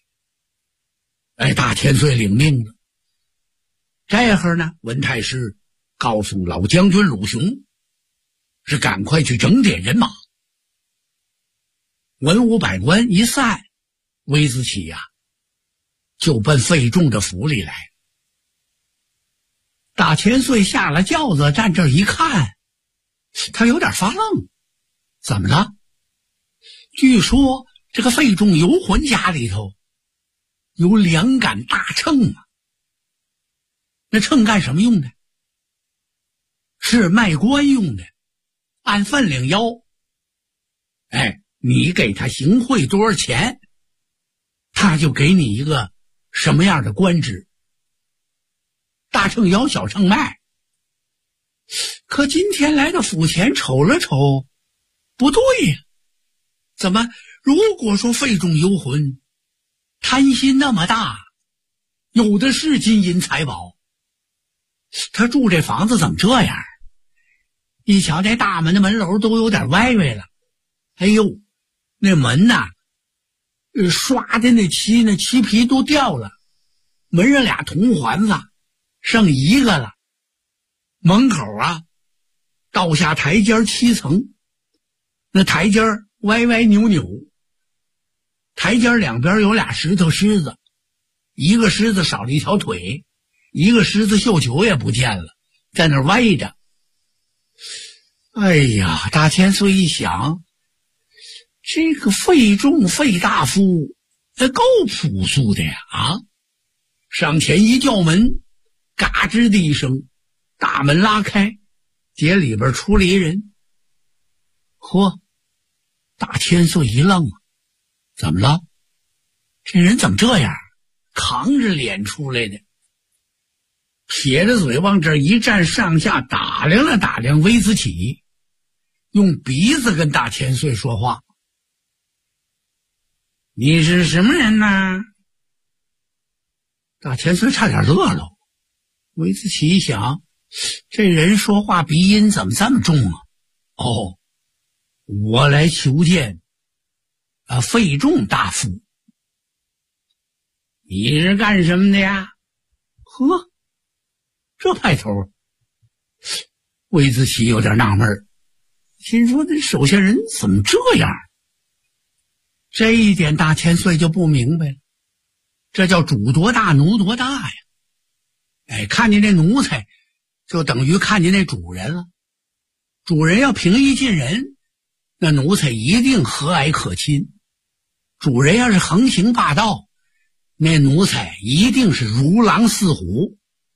大千岁领命了。这会儿呢，文太师告诉老将军鲁雄，是赶快去整点人马。文武百官一散，微子启就奔费仲的府里来。大千岁下了轿子，站这儿一看，他有点发愣。怎么了？据说这个费仲游魂家里头有2杆大秤那秤干什么用的？是卖官用的，按分量要。你给他行贿多少钱，他就给你一个什么样的官职。大秤摇，小秤卖。可今天来到府前瞅了瞅，不对呀，怎么如果说费仲游魂贪心那么大，有的是金银财宝，他住这房子怎么这样？一瞧这大门的门楼都有点歪歪了，那门刷的那漆皮都掉了，门上俩铜环子剩一个了，门口倒下台阶7层， 那台阶儿歪歪扭扭，台阶两边有俩石头狮子，一个狮子少了一条腿，一个狮子绣球也不见了，在那儿歪着。哎呀，大千岁一想，这个费仲费大夫够朴素的呀啊！上前一叫门，嘎吱的一声，大门拉开，街里边出了一人。嚯，大千岁一愣啊，怎么了？这人怎么这样？扛着脸出来的，撇着嘴往这一站，上下打量了打量微子启，用鼻子跟大千岁说话：“你是什么人呢？”大千岁差点乐了。微子启一想，这人说话鼻音怎么这么重啊？哦，我来求见费仲大夫。你是干什么的呀？呵，这派头。微子启有点纳闷，心说这手下人怎么这样？这一点大千岁就不明白了，这叫主多大奴多大呀。哎，看见这奴才就等于看见那主人了。主人要平易近人，那奴才一定和蔼可亲；主人要是横行霸道，那奴才一定是如狼似虎。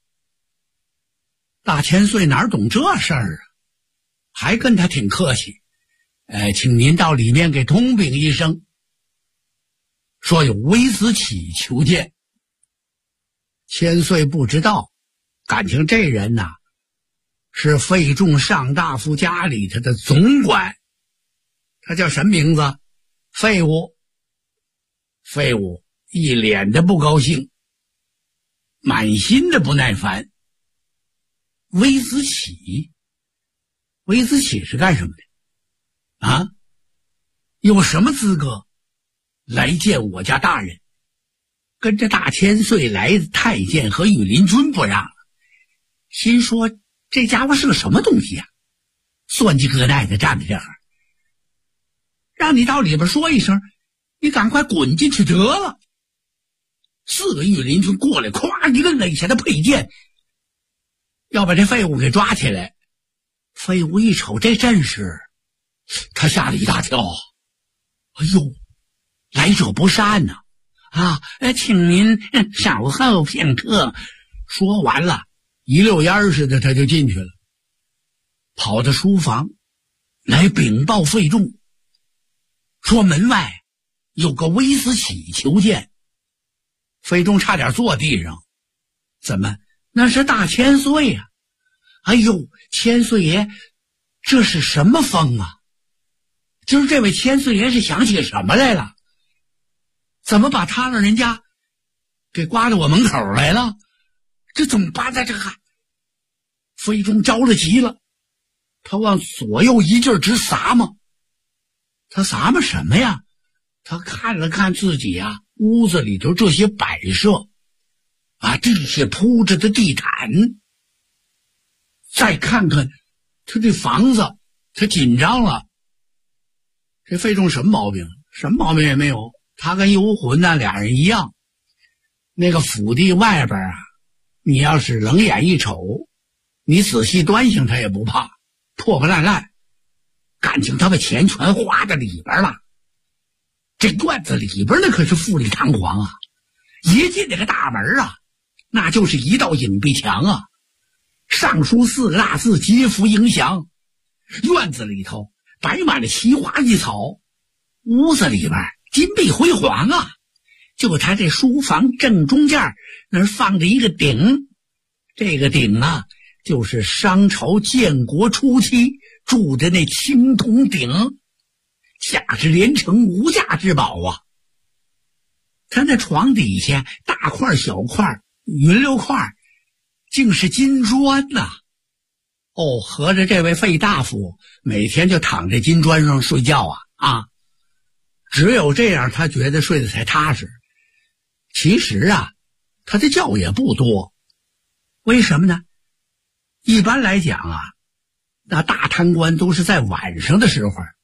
大千岁哪懂这事儿啊，还跟他挺客气。请您到里面给通禀一声，说有微子启求见。千岁不知道，感情这人呐，是费仲上大夫家里头的总管。他叫什么名字？废物。废物一脸的不高兴，满心的不耐烦。微子启，微子启是干什么的啊？有什么资格来见我家大人？跟着大千岁来的太监和羽林军不让了，心说这家伙是个什么东西呀？算计疙瘩的站在这儿，让你到里边说一声，你赶快滚进去得了。4个羽林军过来，咵一个垒下的佩剑，要把这废物给抓起来。废物一瞅这阵势，他吓了一大跳。哎呦，来者不善呐！请您稍后片刻。说完了，一溜烟似的他就进去了，跑到书房来禀报费仲，说门外有个微子启求见。费仲差点坐地上，怎么那是大千岁呀？哎呦，千岁爷，这是什么风啊？就是这位千岁爷是想起什么来了？怎么把他老人家给刮到我门口来了？这怎么办呢？这个费仲着了急了，他往左右一劲直撒嘛。他撒嘛什么呀？他看了看自己啊屋子里头这些摆设啊，这些铺着的地毯，再看看他这房子，他紧张了。这费仲什么毛病？什么毛病也没有。他跟游魂那俩人一样，那个府邸外边啊，你要是冷眼一瞅，你仔细端详他也不怕，破破烂烂，感情他把钱全花在里边了。这院子里边那可是富丽堂皇啊，一进那个大门啊，那就是一道影壁墙啊，上书4个大字：劫福迎祥。院子里头摆满了奇花异草，屋子里边金碧辉煌啊。就他这书房正中间那儿放着一个鼎，这个鼎啊就是商朝建国初期铸的那青铜鼎，价值连城，无价之宝啊。他那床底下大块小块云溜块竟是金砖呐。合着这位费大夫每天就躺在金砖上睡觉啊，只有这样他觉得睡得才踏实。其实啊，他的觉也不多。为什么呢？一般来讲啊，那大贪官都是在晚上的时候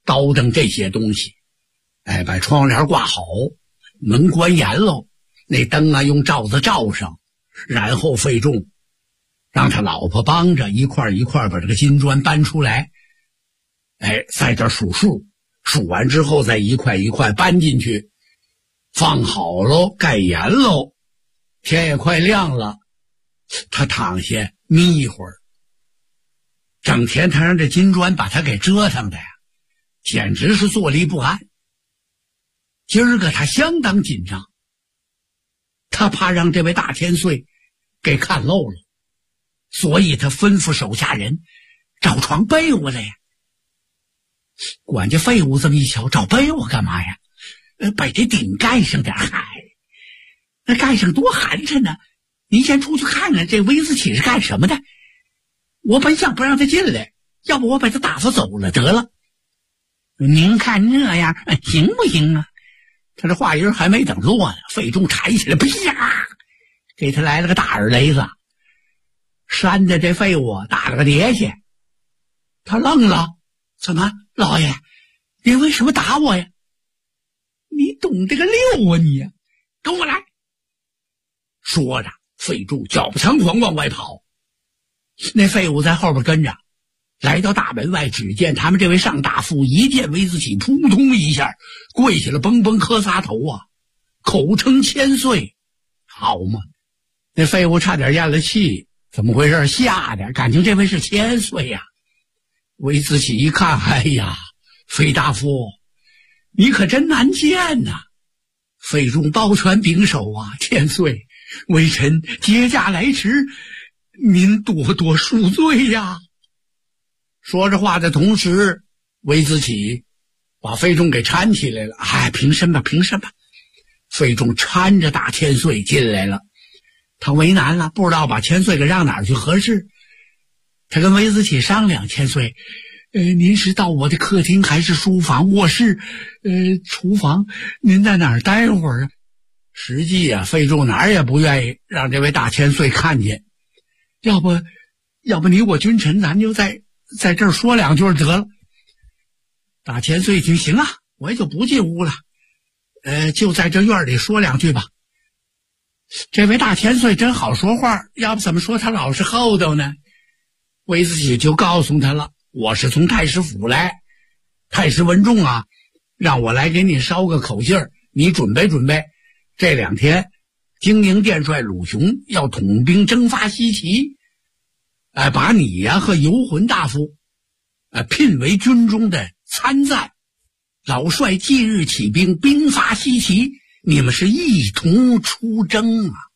倒腾这些东西。把窗帘挂好，门关严喽，那灯啊用罩子罩上，然后费仲让他老婆帮着一块一块把这个金砖搬出来，在这数数，数完之后再一块一块搬进去，放好喽，盖严喽。天也快亮了，他躺下眯一会儿。整天他让这金砖把他给折腾的呀，简直是坐立不安。今儿个他相当紧张，他怕让这位大千岁给看漏了，所以他吩咐手下人找床被窝来呀。管家废物这么一瞧，找被窝干嘛呀？把这顶盖上点，那盖上多寒碜呢！您先出去看看这威斯启是干什么的。我本想不让他进来，要不我把他打发走了得了。您看这样行不行啊？他这话音还没等落呢，费仲抬起来，啪，给他来了个大耳雷子，扇的这废物打了个趔趄。他愣了，怎么，老爷，你为什么打我呀？你懂这个溜啊你呀？跟我来！说着，费仲脚步仓皇往外跑，那废物在后边跟着。来到大门外，只见他们这位上大夫一见威斯启，扑通一下跪下了，蹦蹦磕仨头啊，口称千岁。好嘛，那废物差点咽了气，怎么回事？吓得感情这位是千岁呀。威斯启一看，哎呀，费大夫你可真难见呐。费仲抱拳拱手啊，千岁，微臣接驾来迟，您多多恕罪呀。说着话的同时，威斯启把费仲给搀起来了。平身吧，平身吧。费仲搀着大千岁进来了，他为难了，不知道把千岁给让哪儿去合适。他跟威斯启商量，千岁，您是到我的客厅还是书房？卧室，厨房，您在哪儿待会儿啊？实际啊，费仲哪儿也不愿意让这位大千岁看见。要不你我君臣，咱就在这儿说两句得了。大千岁一听，行啊，我也就不进屋了，就在这院里说两句吧。这位大千岁真好说话，要不怎么说他老是厚道呢？威斯启就告诉他了，我是从太师府来，太师文仲啊，让我来给你捎个口信儿，你准备准备。这2天，京宁殿帅鲁雄要统兵征伐西岐，把你呀和游魂大夫，聘为军中的参赞。老帅即日起兵，兵伐西岐，你们是一同出征啊！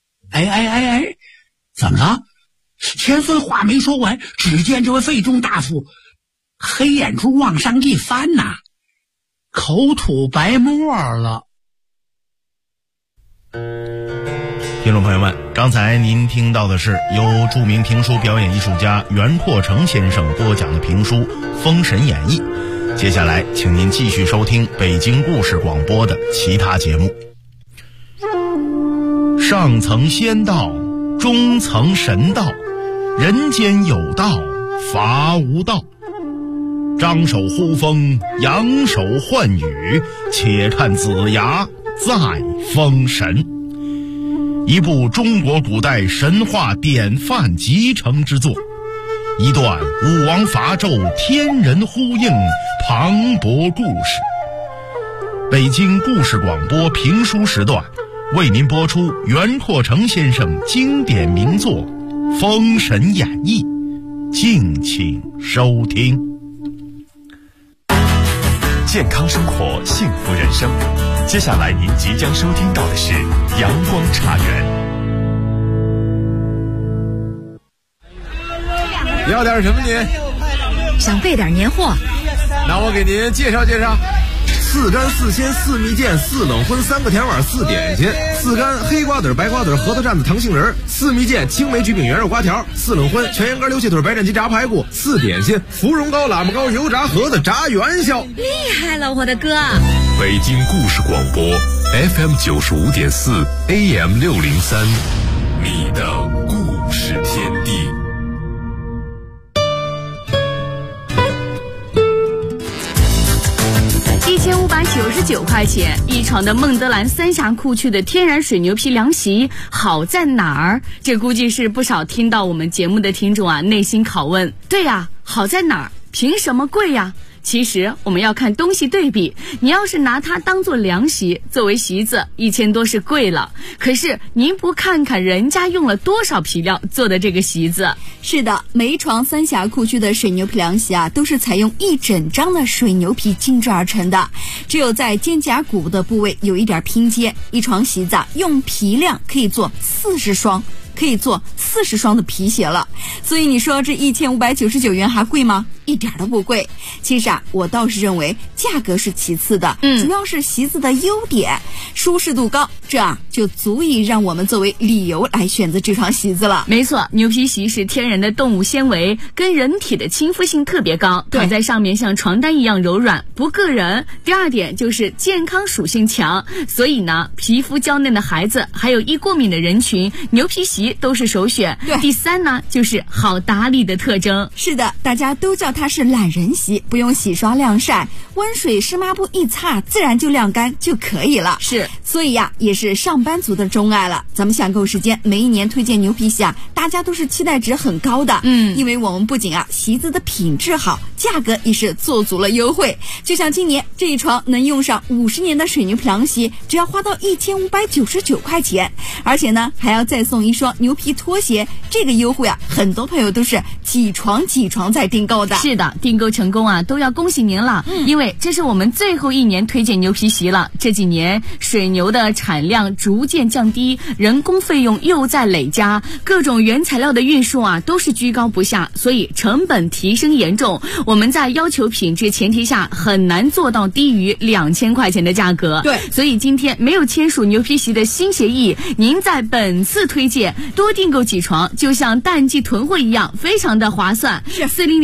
怎么了？千岁话没说完，只见这位费仲大夫黑眼珠往上一翻呐，口吐白沫了。 听众朋友们，刚才您听到的是由著名评书表演艺术家袁阔成先生播讲的评书《封神演义》。接下来请您继续收听北京故事广播的其他节目。上层仙道，中层神道，人间有道，法无道。张手呼风，扬手唤雨，且看子牙再封神。一部中国古代神话典范集成之作，一段武王伐纣天人呼应磅礴故事。北京故事广播评书时段为您播出袁阔成先生经典名作《封神演义》，敬请收听。 健康生活，幸福人生。接下来您即将收听到的是阳光茶园。 要点什么您？ 想备点年货。 那我给您介绍介绍：4干4鲜4蜜饯4冷荤3个甜碗4点心，4干黑瓜子白瓜子核桃蘸子糖杏仁，4蜜饯青梅橘饼圆肉瓜条，4冷荤全羊肝溜气腿白斩鸡炸排骨，4点心芙蓉糕喇嘛糕油炸盒子炸元宵。 厉害了，我的哥！ 北京故事广播 FM 95.4 AM 603，你的故事天地。 599块钱一床的孟德兰三峡库区的天然水牛皮凉席好在哪儿？这估计是不少听到我们节目的听众啊内心拷问。对呀，好在哪儿？凭什么贵呀？其实我们要看东西对比，你要是拿它当做凉席，作为席子，1000多是贵了。可是您不看看人家用了多少皮料做的这个席子？ 是的，每一床三峡库区的水牛皮凉席啊，都是采用一整张的水牛皮精制而成的，只有在肩胛骨的部位有一点拼接。一床席子啊，用皮量可以做40双。可以做40双的皮鞋了，所以你说这1599元还贵吗？一点都不贵。其实啊，我倒是认为价格是其次的，主要是席子的优点，舒适度高，这啊就足以让我们作为理由来选择这床席子了。 没错，牛皮席是天然的动物纤维，跟人体的亲肤性特别高，躺在上面像床单一样柔软，不硌人。第二点就是健康属性强，所以呢，皮肤娇嫩的孩子还有易过敏的人群，牛皮席都是首选。第三呢，就是好打理的特征。 是的，大家都叫它是懒人席，不用洗刷晾晒，温水湿抹布一擦，自然就晾干就可以了。 是， 所以呀，也是上班族的钟爱了。咱们享购时间每一年推荐牛皮席啊，大家都是期待值很高的。因为我们不仅啊席子的品质好，价格也是做足了优惠。就像今年这一床能用上50年的水牛皮凉席，只要花到1599块钱，而且呢还要再送一双牛皮拖鞋。这个优惠啊，很多朋友都是几床在订购的。 是的，订购成功啊，都要恭喜您了。因为这是我们最后一年推荐牛皮席了。这几年水牛的产量逐渐降低，人工费用又在累加，各种原材料的运输啊都是居高不下，所以成本提升严重。我们在要求品质前提下，很难做到低于2000块钱的价格。 对， 所以今天没有签署牛皮席的新协议，您在本次推荐多订购几床，就像淡季囤货一样，非常的划算。 是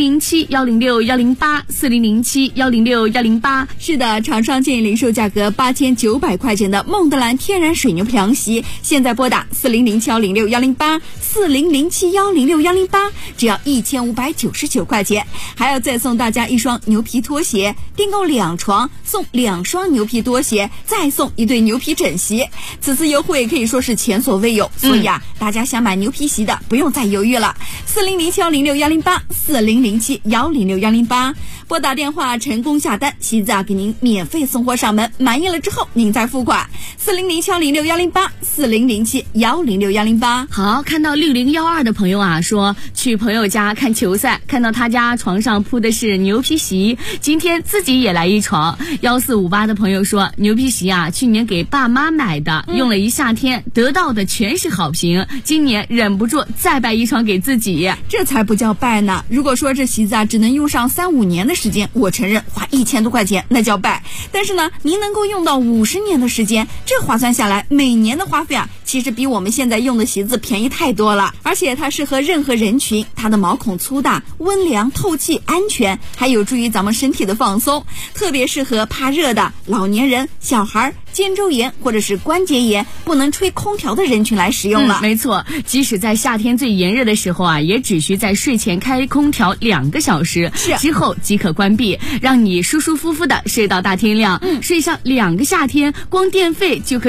4007-106-108，4007-106-108。 是的，厂商建议零售价格8900块钱的孟德兰天然水牛皮凉席，现在拨打4007-106-108， 4007-106-108，只要1599块钱，还要再送大家一双牛皮拖鞋，订购2床送2双牛皮拖鞋，再送一对牛皮枕席。此次优惠可以说是前所未有，所以啊，大家想买牛皮席的不用再犹豫了。4007-106-108， 4007-106-108，拨打电话成功下单，席子啊给您免费送货上门，满意了之后您再付款。4007-106-108， 4007-106-108。 好，看到6012的朋友啊说去朋友家看球赛，看到他家床上铺的是牛皮席，今天自己也来一床。1458的朋友说牛皮席啊去年给爸妈买的，用了一夏天，得到的全是好评，今年忍不住再摆一床给自己。 这才不叫拜呢。如果说这席子啊只能用上3-5年的时间，我承认花1000多块钱那叫拜。但是呢，您能够用到50年的时间，这划算下来，每年的花费啊，其实比我们现在用的席子便宜太多了。而且它适合任何人群，它的毛孔粗大，温凉透气安全，还有助于咱们身体的放松，特别适合怕热的老年人、小孩、肩周炎或者是关节炎不能吹空调的人群来使用了。 没错，即使在夏天最炎热的时候啊，也只需在睡前开空调2个小时，之后即可关闭，让你舒舒服服的睡到大天亮。睡上2个夏天，光电费就可以